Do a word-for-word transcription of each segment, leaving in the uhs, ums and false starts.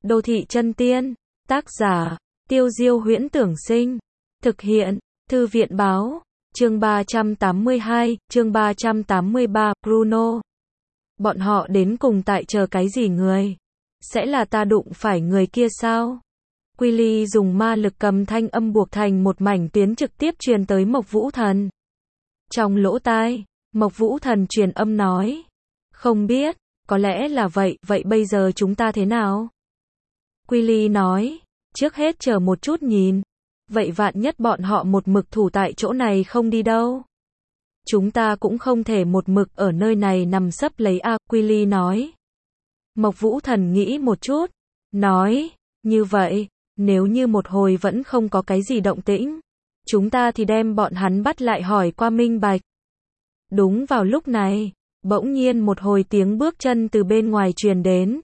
Đô thị chân tiên, tác giả, Tiêu Diêu Huyễn Tưởng Sinh, thực hiện, Thư viện Báo, chương ba trăm tám mươi hai, chương ba trăm tám mươi ba, Bruno. Bọn họ đến cùng tại chờ cái gì người? Sẽ là ta đụng phải người kia sao? Willy dùng ma lực cầm thanh âm buộc thành một mảnh tuyến trực tiếp truyền tới Mộc Vũ Thần. Trong lỗ tai, Mộc Vũ Thần truyền âm nói. Không biết, có lẽ là vậy, vậy bây giờ chúng ta thế nào? Willy nói, trước hết chờ một chút nhìn. Vậy vạn nhất bọn họ một mực thủ tại chỗ này không đi đâu. Chúng ta cũng không thể một mực ở nơi này nằm sấp lấy a, Willy nói. Mộc Vũ Thần nghĩ một chút, nói, như vậy, nếu như một hồi vẫn không có cái gì động tĩnh, chúng ta thì đem bọn hắn bắt lại hỏi qua minh bạch. Đúng vào lúc này, bỗng nhiên một hồi tiếng bước chân từ bên ngoài truyền đến.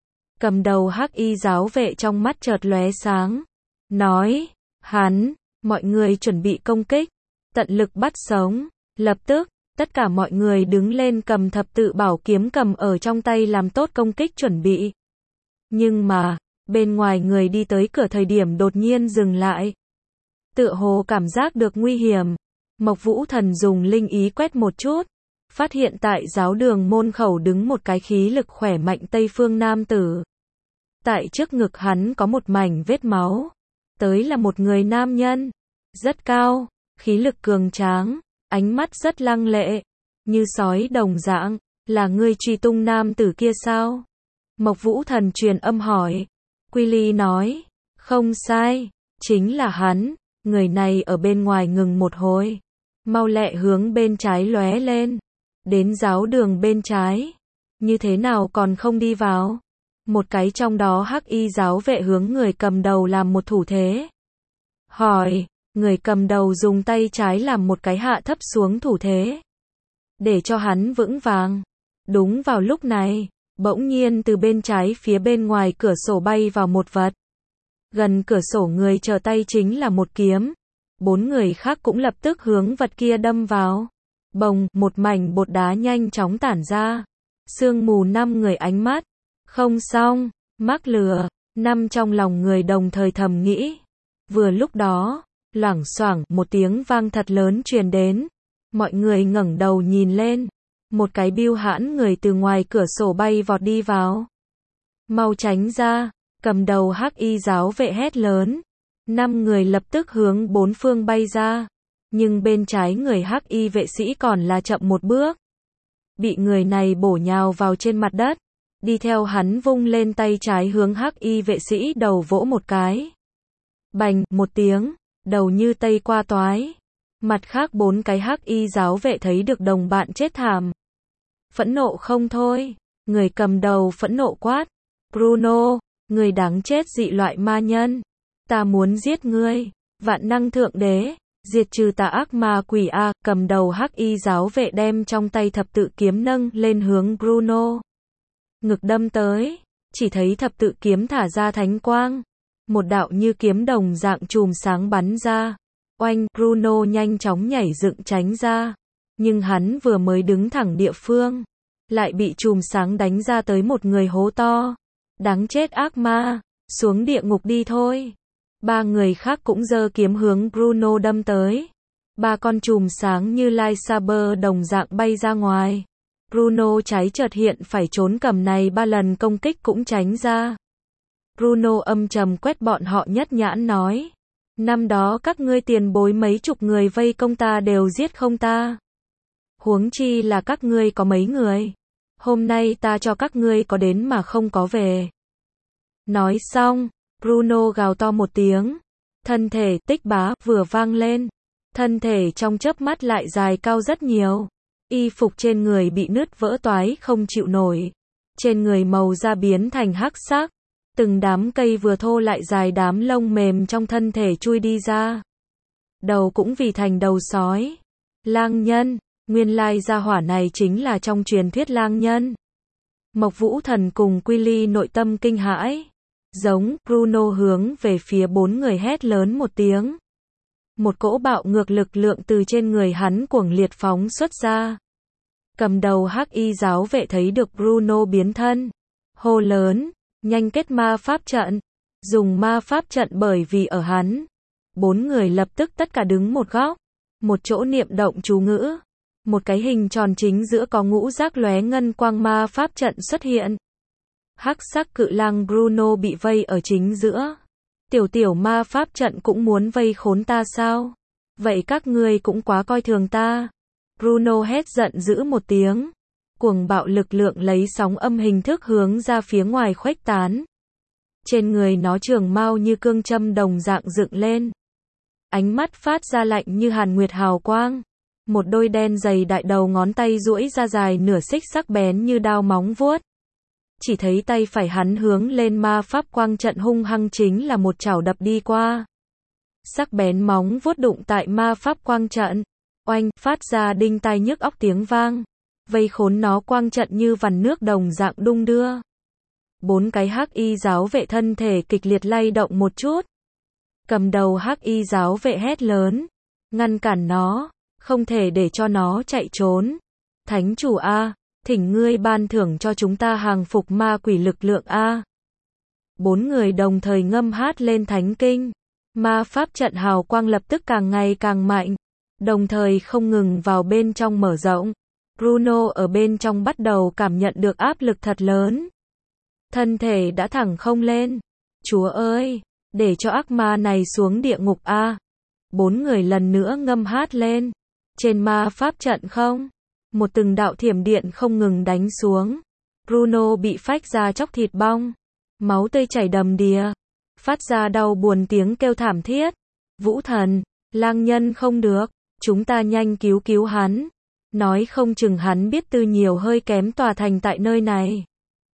Cầm đầu hắc y giáo vệ trong mắt chợt lóe sáng, nói, hắn, mọi người chuẩn bị công kích, tận lực bắt sống. Lập tức, tất cả mọi người đứng lên cầm thập tự bảo kiếm cầm ở trong tay làm tốt công kích chuẩn bị. Nhưng mà, bên ngoài người đi tới cửa thời điểm đột nhiên dừng lại. Tựa hồ cảm giác được nguy hiểm. Mộc Vũ Thần dùng linh ý quét một chút, phát hiện tại giáo đường môn khẩu đứng một cái khí lực khỏe mạnh Tây phương nam tử. Tại trước ngực hắn có một mảnh vết máu. Tới là một người nam nhân, rất cao, khí lực cường tráng, ánh mắt rất lăng lệ, như sói đồng dạng, là ngươi truy tung nam tử kia sao? Mộc Vũ Thần truyền âm hỏi. Willy nói, không sai, chính là hắn, người này ở bên ngoài ngừng một hồi, mau lẹ hướng bên trái lóe lên, đến giáo đường bên trái, như thế nào còn không đi vào? Một cái trong đó hắc y giáo vệ hướng người cầm đầu làm một thủ thế. Hỏi, người cầm đầu dùng tay trái làm một cái hạ thấp xuống thủ thế. Để cho hắn vững vàng. Đúng vào lúc này, bỗng nhiên từ bên trái phía bên ngoài cửa sổ bay vào một vật. Gần cửa sổ người trở tay chính là một kiếm. Bốn người khác cũng lập tức hướng vật kia đâm vào. Bồng, một mảnh bột đá nhanh chóng tản ra. Sương mù năm người ánh mắt. Không xong, mắc lừa, năm trong lòng người đồng thời thầm nghĩ. Vừa lúc đó, loảng xoảng một tiếng vang thật lớn truyền đến. Mọi người ngẩng đầu nhìn lên. Một cái bưu hãn người từ ngoài cửa sổ bay vọt đi vào. Mau tránh ra, cầm đầu hắc y giáo vệ hét lớn. Năm người lập tức hướng bốn phương bay ra. Nhưng bên trái người hắc y vệ sĩ còn là chậm một bước. Bị người này bổ nhào vào trên mặt đất. Đi theo hắn vung lên tay trái hướng hắc y vệ sĩ đầu vỗ một cái. Bành, một tiếng, đầu như tây qua toái. Mặt khác bốn cái hắc y giáo vệ thấy được đồng bạn chết thảm. Phẫn nộ không thôi, người cầm đầu phẫn nộ quát. Bruno, người đáng chết dị loại ma nhân. Ta muốn giết ngươi, vạn năng thượng đế, diệt trừ tà ác ma quỷ a, cầm đầu hắc y giáo vệ đem trong tay thập tự kiếm nâng lên hướng Bruno. Ngực đâm tới, chỉ thấy thập tự kiếm thả ra thánh quang. Một đạo như kiếm đồng dạng chùm sáng bắn ra. Oanh, Bruno nhanh chóng nhảy dựng tránh ra. Nhưng hắn vừa mới đứng thẳng địa phương, lại bị chùm sáng đánh ra tới một người hố to. Đáng chết ác ma, xuống địa ngục đi thôi. Ba người khác cũng giơ kiếm hướng Bruno đâm tới. Ba con chùm sáng như lightsaber đồng dạng bay ra ngoài. Bruno trái chợt hiện phải trốn cầm này ba lần công kích cũng tránh ra. Bruno âm trầm quét bọn họ nhất nhãn nói. Năm đó các ngươi tiền bối mấy chục người vây công ta đều giết không ta. Huống chi là các ngươi có mấy người. Hôm nay ta cho các ngươi có đến mà không có về. Nói xong, Bruno gào to một tiếng. Thân thể tích bá vừa vang lên. Thân thể trong chớp mắt lại dài cao rất nhiều. Y phục trên người bị nứt vỡ toái không chịu nổi. Trên người màu da biến thành hắc sắc. Từng đám cây vừa thô lại dài đám lông mềm trong thân thể chui đi ra. Đầu cũng vì thành đầu sói. Lang nhân, nguyên lai gia hỏa này chính là trong truyền thuyết lang nhân. Mộc Vũ Thần cùng Willy nội tâm kinh hãi. Giống, Bruno hướng về phía bốn người hét lớn một tiếng. Một cỗ bạo ngược lực lượng từ trên người hắn cuồng liệt phóng xuất ra. Cầm đầu hắc y giáo vệ thấy được Bruno biến thân. Hô lớn, nhanh kết ma pháp trận. Dùng ma pháp trận bởi vì ở hắn. Bốn người lập tức tất cả đứng một góc. Một chỗ niệm động chú ngữ. Một cái hình tròn chính giữa có ngũ giác lóe ngân quang ma pháp trận xuất hiện. Hắc sắc cự lang Bruno bị vây ở chính giữa. Tiểu tiểu ma pháp trận cũng muốn vây khốn ta sao? Vậy các ngươi cũng quá coi thường ta. Bruno hét giận dữ một tiếng. Cuồng bạo lực lượng lấy sóng âm hình thức hướng ra phía ngoài khuếch tán. Trên người nó trường mao như cương châm đồng dạng dựng lên. Ánh mắt phát ra lạnh như hàn nguyệt hào quang. Một đôi đen dày đại đầu ngón tay duỗi ra dài nửa xích sắc bén như đao móng vuốt. Chỉ thấy tay phải hắn hướng lên ma pháp quang trận hung hăng chính là một chảo đập đi qua. Sắc bén móng vuốt đụng tại ma pháp quang trận. Oanh, phát ra đinh tai nhức óc tiếng vang. Vây khốn nó quang trận như vằn nước đồng dạng đung đưa. Bốn cái hắc y giáo vệ thân thể kịch liệt lay động một chút. Cầm đầu hắc y giáo vệ hét lớn. Ngăn cản nó, không thể để cho nó chạy trốn. Thánh chủ A, thỉnh ngươi ban thưởng cho chúng ta hàng phục ma quỷ lực lượng A. Bốn người đồng thời ngâm hát lên thánh kinh. Ma pháp trận hào quang lập tức càng ngày càng mạnh. Đồng thời không ngừng vào bên trong mở rộng. Bruno ở bên trong bắt đầu cảm nhận được áp lực thật lớn. Thân thể đã thẳng không lên. Chúa ơi, để cho ác ma này xuống địa ngục A. Bốn người lần nữa ngâm hát lên. Trên ma pháp trận không. Một từng đạo thiểm điện không ngừng đánh xuống. Bruno bị phách ra chóc thịt bong. Máu tươi chảy đầm đìa. Phát ra đau buồn tiếng kêu thảm thiết. Vũ thần, lang nhân không được. Chúng ta nhanh cứu cứu hắn. Nói không chừng hắn biết tư nhiều hơi kém tòa thành tại nơi này.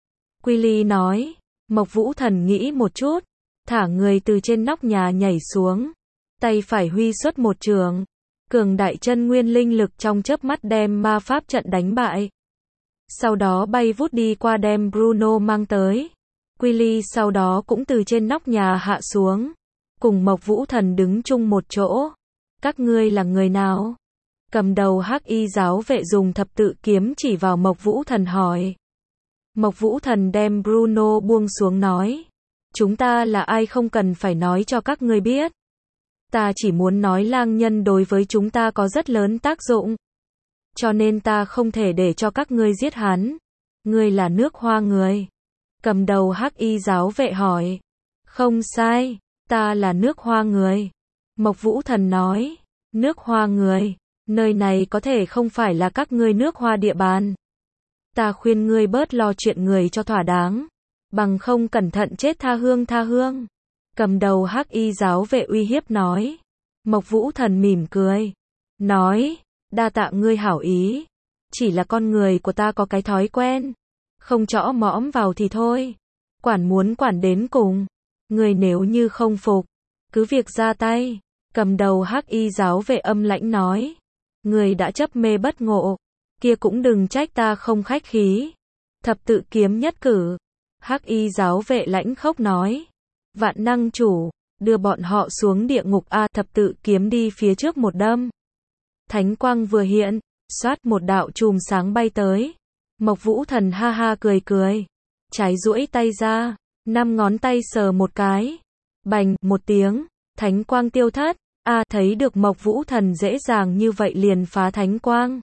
Quilly nói. Mộc Vũ thần nghĩ một chút. Thả người từ trên nóc nhà nhảy xuống. Tay phải huy xuất một trường. Cường đại chân nguyên linh lực trong chớp mắt đem ma pháp trận đánh bại. Sau đó bay vút đi qua đem Bruno mang tới. Quilly sau đó cũng từ trên nóc nhà hạ xuống. Cùng Mộc Vũ thần đứng chung một chỗ. Các ngươi là người nào? Cầm đầu hắc y giáo vệ dùng thập tự kiếm chỉ vào Mộc Vũ thần hỏi. Mộc Vũ thần đem Bruno buông xuống nói. Chúng ta là ai không cần phải nói cho các ngươi biết. Ta chỉ muốn nói lang nhân đối với chúng ta có rất lớn tác dụng. Cho nên ta không thể để cho các ngươi giết hắn. Ngươi là nước Hoa người. Cầm đầu hắc y giáo vệ hỏi. Không sai, ta là nước Hoa người. Mộc Vũ thần nói. Nước Hoa người, nơi này có thể không phải là các ngươi nước Hoa địa bàn. Ta khuyên ngươi bớt lo chuyện người cho thỏa đáng. Bằng không cẩn thận chết tha hương tha hương. Cầm đầu hắc y giáo vệ uy hiếp nói. Mộc Vũ thần mỉm cười. Nói, đa tạ ngươi hảo ý. Chỉ là con người của ta có cái thói quen. Không chõ mõm vào thì thôi. Quản muốn quản đến cùng. Ngươi nếu như không phục, cứ việc ra tay. Cầm đầu hắc y giáo vệ âm lãnh nói. Ngươi đã chấp mê bất ngộ. Kia cũng đừng trách ta không khách khí. Thập tự kiếm nhất cử. Hắc y giáo vệ lãnh khốc nói. Vạn năng chủ, đưa bọn họ xuống địa ngục A. Thập tự kiếm đi phía trước một đâm. Thánh quang vừa hiện, xoát một đạo chùm sáng bay tới. Mộc Vũ thần ha ha cười cười. Trái duỗi tay ra, năm ngón tay sờ một cái. Bành, một tiếng, thánh quang tiêu thất. A, thấy được Mộc Vũ thần dễ dàng như vậy liền phá thánh quang.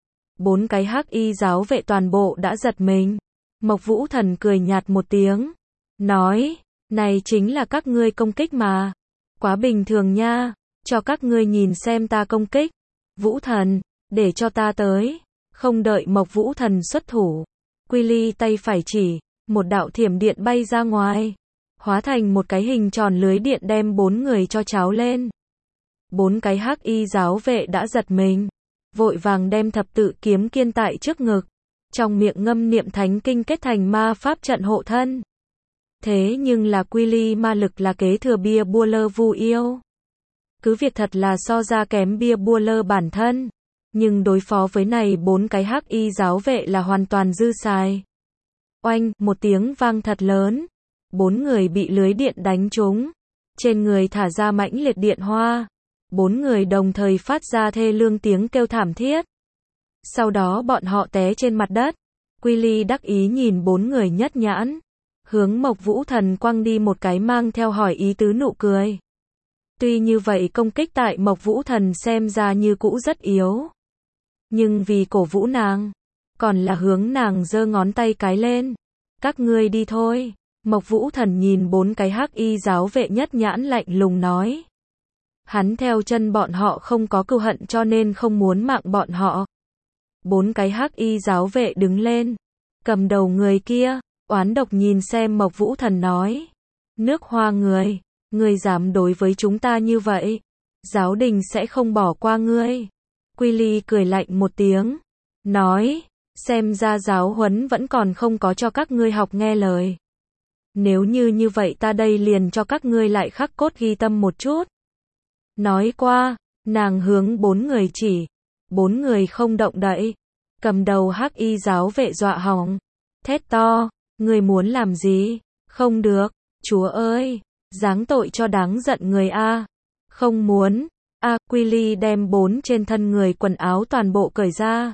Bốn cái hắc y giáo vệ toàn bộ đã giật mình. Mộc Vũ thần cười nhạt một tiếng. Nói, này chính là các ngươi công kích mà. Quá bình thường nha, cho các ngươi nhìn xem ta công kích. Vũ thần, để cho ta tới. Không đợi Mộc Vũ thần xuất thủ. Quilly tay phải chỉ, một đạo thiểm điện bay ra ngoài. Hóa thành một cái hình tròn lưới điện đem bốn người cho cháo lên. Bốn cái hắc y giáo vệ đã giật mình. Vội vàng đem thập tự kiếm kiên tại trước ngực. Trong miệng ngâm niệm thánh kinh kết thành ma pháp trận hộ thân. Thế nhưng là Quilly ma lực là kế thừa bia bua lơ vu yêu. Cứ việc thật là so ra kém bia bua lơ bản thân. Nhưng đối phó với này bốn cái hắc y giáo vệ là hoàn toàn dư xài. Oanh, một tiếng vang thật lớn. Bốn người bị lưới điện đánh trúng. Trên người thả ra mãnh liệt điện hoa. Bốn người đồng thời phát ra thê lương tiếng kêu thảm thiết. Sau đó bọn họ té trên mặt đất. Quilly đắc ý nhìn bốn người nhất nhãn. hướng Mộc Vũ Thần quăng đi một cái mang theo hỏi ý tứ nụ cười. Tuy như vậy công kích tại Mộc Vũ Thần xem ra như cũ rất yếu. Nhưng vì cổ vũ nàng, còn là hướng nàng giơ ngón tay cái lên. Các ngươi đi thôi. Mộc Vũ Thần nhìn bốn cái hắc y giáo vệ nhất nhãn lạnh lùng nói. Hắn theo chân bọn họ không có cừu hận cho nên không muốn mạng bọn họ. Bốn cái hắc y giáo vệ đứng lên. Cầm đầu người kia, oán độc nhìn xem Mộc Vũ Thần nói. Nước Hoa người, ngươi dám đối với chúng ta như vậy. Giáo đình sẽ không bỏ qua ngươi. Quy Ly cười lạnh một tiếng. Nói, xem ra giáo huấn vẫn còn không có cho các ngươi học nghe lời. Nếu như như vậy ta đây liền cho các ngươi lại khắc cốt ghi tâm một chút. Nói qua, nàng hướng bốn người chỉ. Bốn người không động đậy. Cầm đầu hắc y giáo vệ dọa hỏng. Thét to, ngươi muốn làm gì? Không được, Chúa ơi, giáng tội cho đáng giận người a. Không muốn. A, Quy Ly đem bốn trên thân người quần áo toàn bộ cởi ra.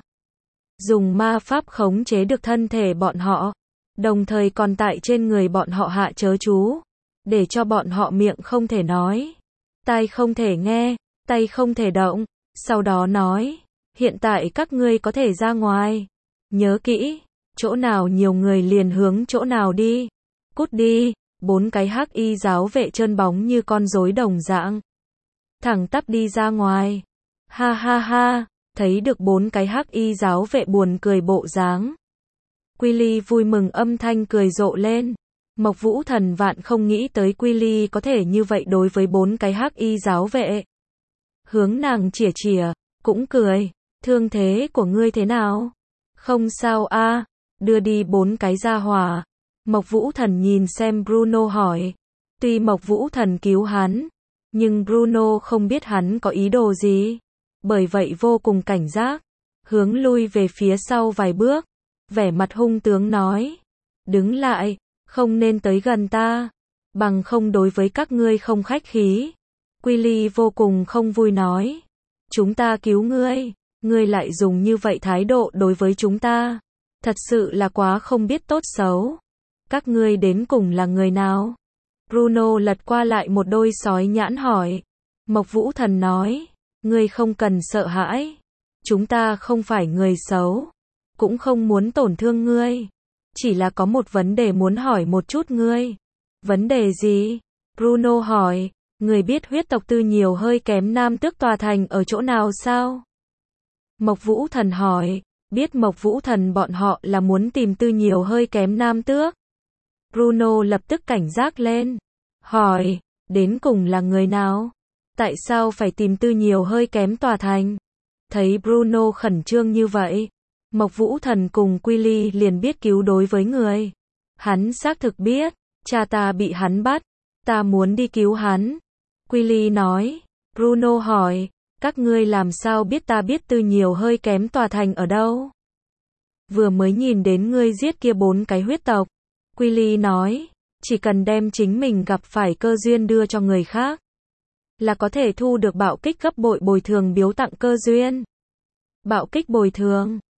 Dùng ma pháp khống chế được thân thể bọn họ. Đồng thời còn tại trên người bọn họ hạ chớ chú. Để cho bọn họ miệng không thể nói. Tai không thể nghe, tay không thể động. Sau đó nói, hiện tại các ngươi có thể ra ngoài. Nhớ kỹ, chỗ nào nhiều người liền hướng chỗ nào đi. Cút đi, bốn cái hắc y giáo vệ trơn bóng như con rối đồng dạng. Thẳng tắp đi ra ngoài. Ha ha ha, thấy được bốn cái hắc y giáo vệ buồn cười bộ dáng. Quy Ly vui mừng âm thanh cười rộ lên. Mộc Vũ Thần vạn không nghĩ tới Quy Ly có thể như vậy đối với bốn cái hắc y giáo vệ. Hướng nàng chỉa chỉa, cũng cười. Thương thế của ngươi thế nào? Không sao a, đưa đi bốn cái gia hỏa. Mộc Vũ Thần nhìn xem Bruno hỏi. Tuy Mộc Vũ Thần cứu hắn, nhưng Bruno không biết hắn có ý đồ gì. Bởi vậy vô cùng cảnh giác. Hướng lui về phía sau vài bước. Vẻ mặt hung tướng nói. Đứng lại, không nên tới gần ta. Bằng không đối với các ngươi không khách khí. Quy Ly vô cùng không vui nói. Chúng ta cứu ngươi. Ngươi lại dùng như vậy thái độ đối với chúng ta. Thật sự là quá không biết tốt xấu. Các ngươi đến cùng là người nào? Bruno lật qua lại một đôi sói nhãn hỏi. Mộc Vũ Thần nói. Ngươi không cần sợ hãi. Chúng ta không phải người xấu. Cũng không muốn tổn thương ngươi. Chỉ là có một vấn đề muốn hỏi một chút ngươi. Vấn đề gì? Bruno hỏi. Người biết huyết tộc tư nhiều hơi kém nam tước tòa thành ở chỗ nào sao? Mộc Vũ Thần hỏi. Biết Mộc Vũ Thần bọn họ là muốn tìm tư nhiều hơi kém nam tước. Bruno lập tức cảnh giác lên. Hỏi. Đến cùng là người nào? Tại sao phải tìm tư nhiều hơi kém tòa thành? Thấy Bruno khẩn trương như vậy. Mộc Vũ Thần cùng Quy Ly liền biết cứu đối với người. Hắn xác thực biết. Cha ta bị hắn bắt. Ta muốn đi cứu hắn. Quy Ly nói. Bruno hỏi. Các ngươi làm sao biết ta biết tư nhiều hơi kém tòa thành ở đâu? Vừa mới nhìn đến ngươi giết kia bốn cái huyết tộc. Quy Ly nói. Chỉ cần đem chính mình gặp phải cơ duyên đưa cho người khác. Là có thể thu được bạo kích gấp bội bồi thường biếu tặng cơ duyên. Bạo kích bồi thường.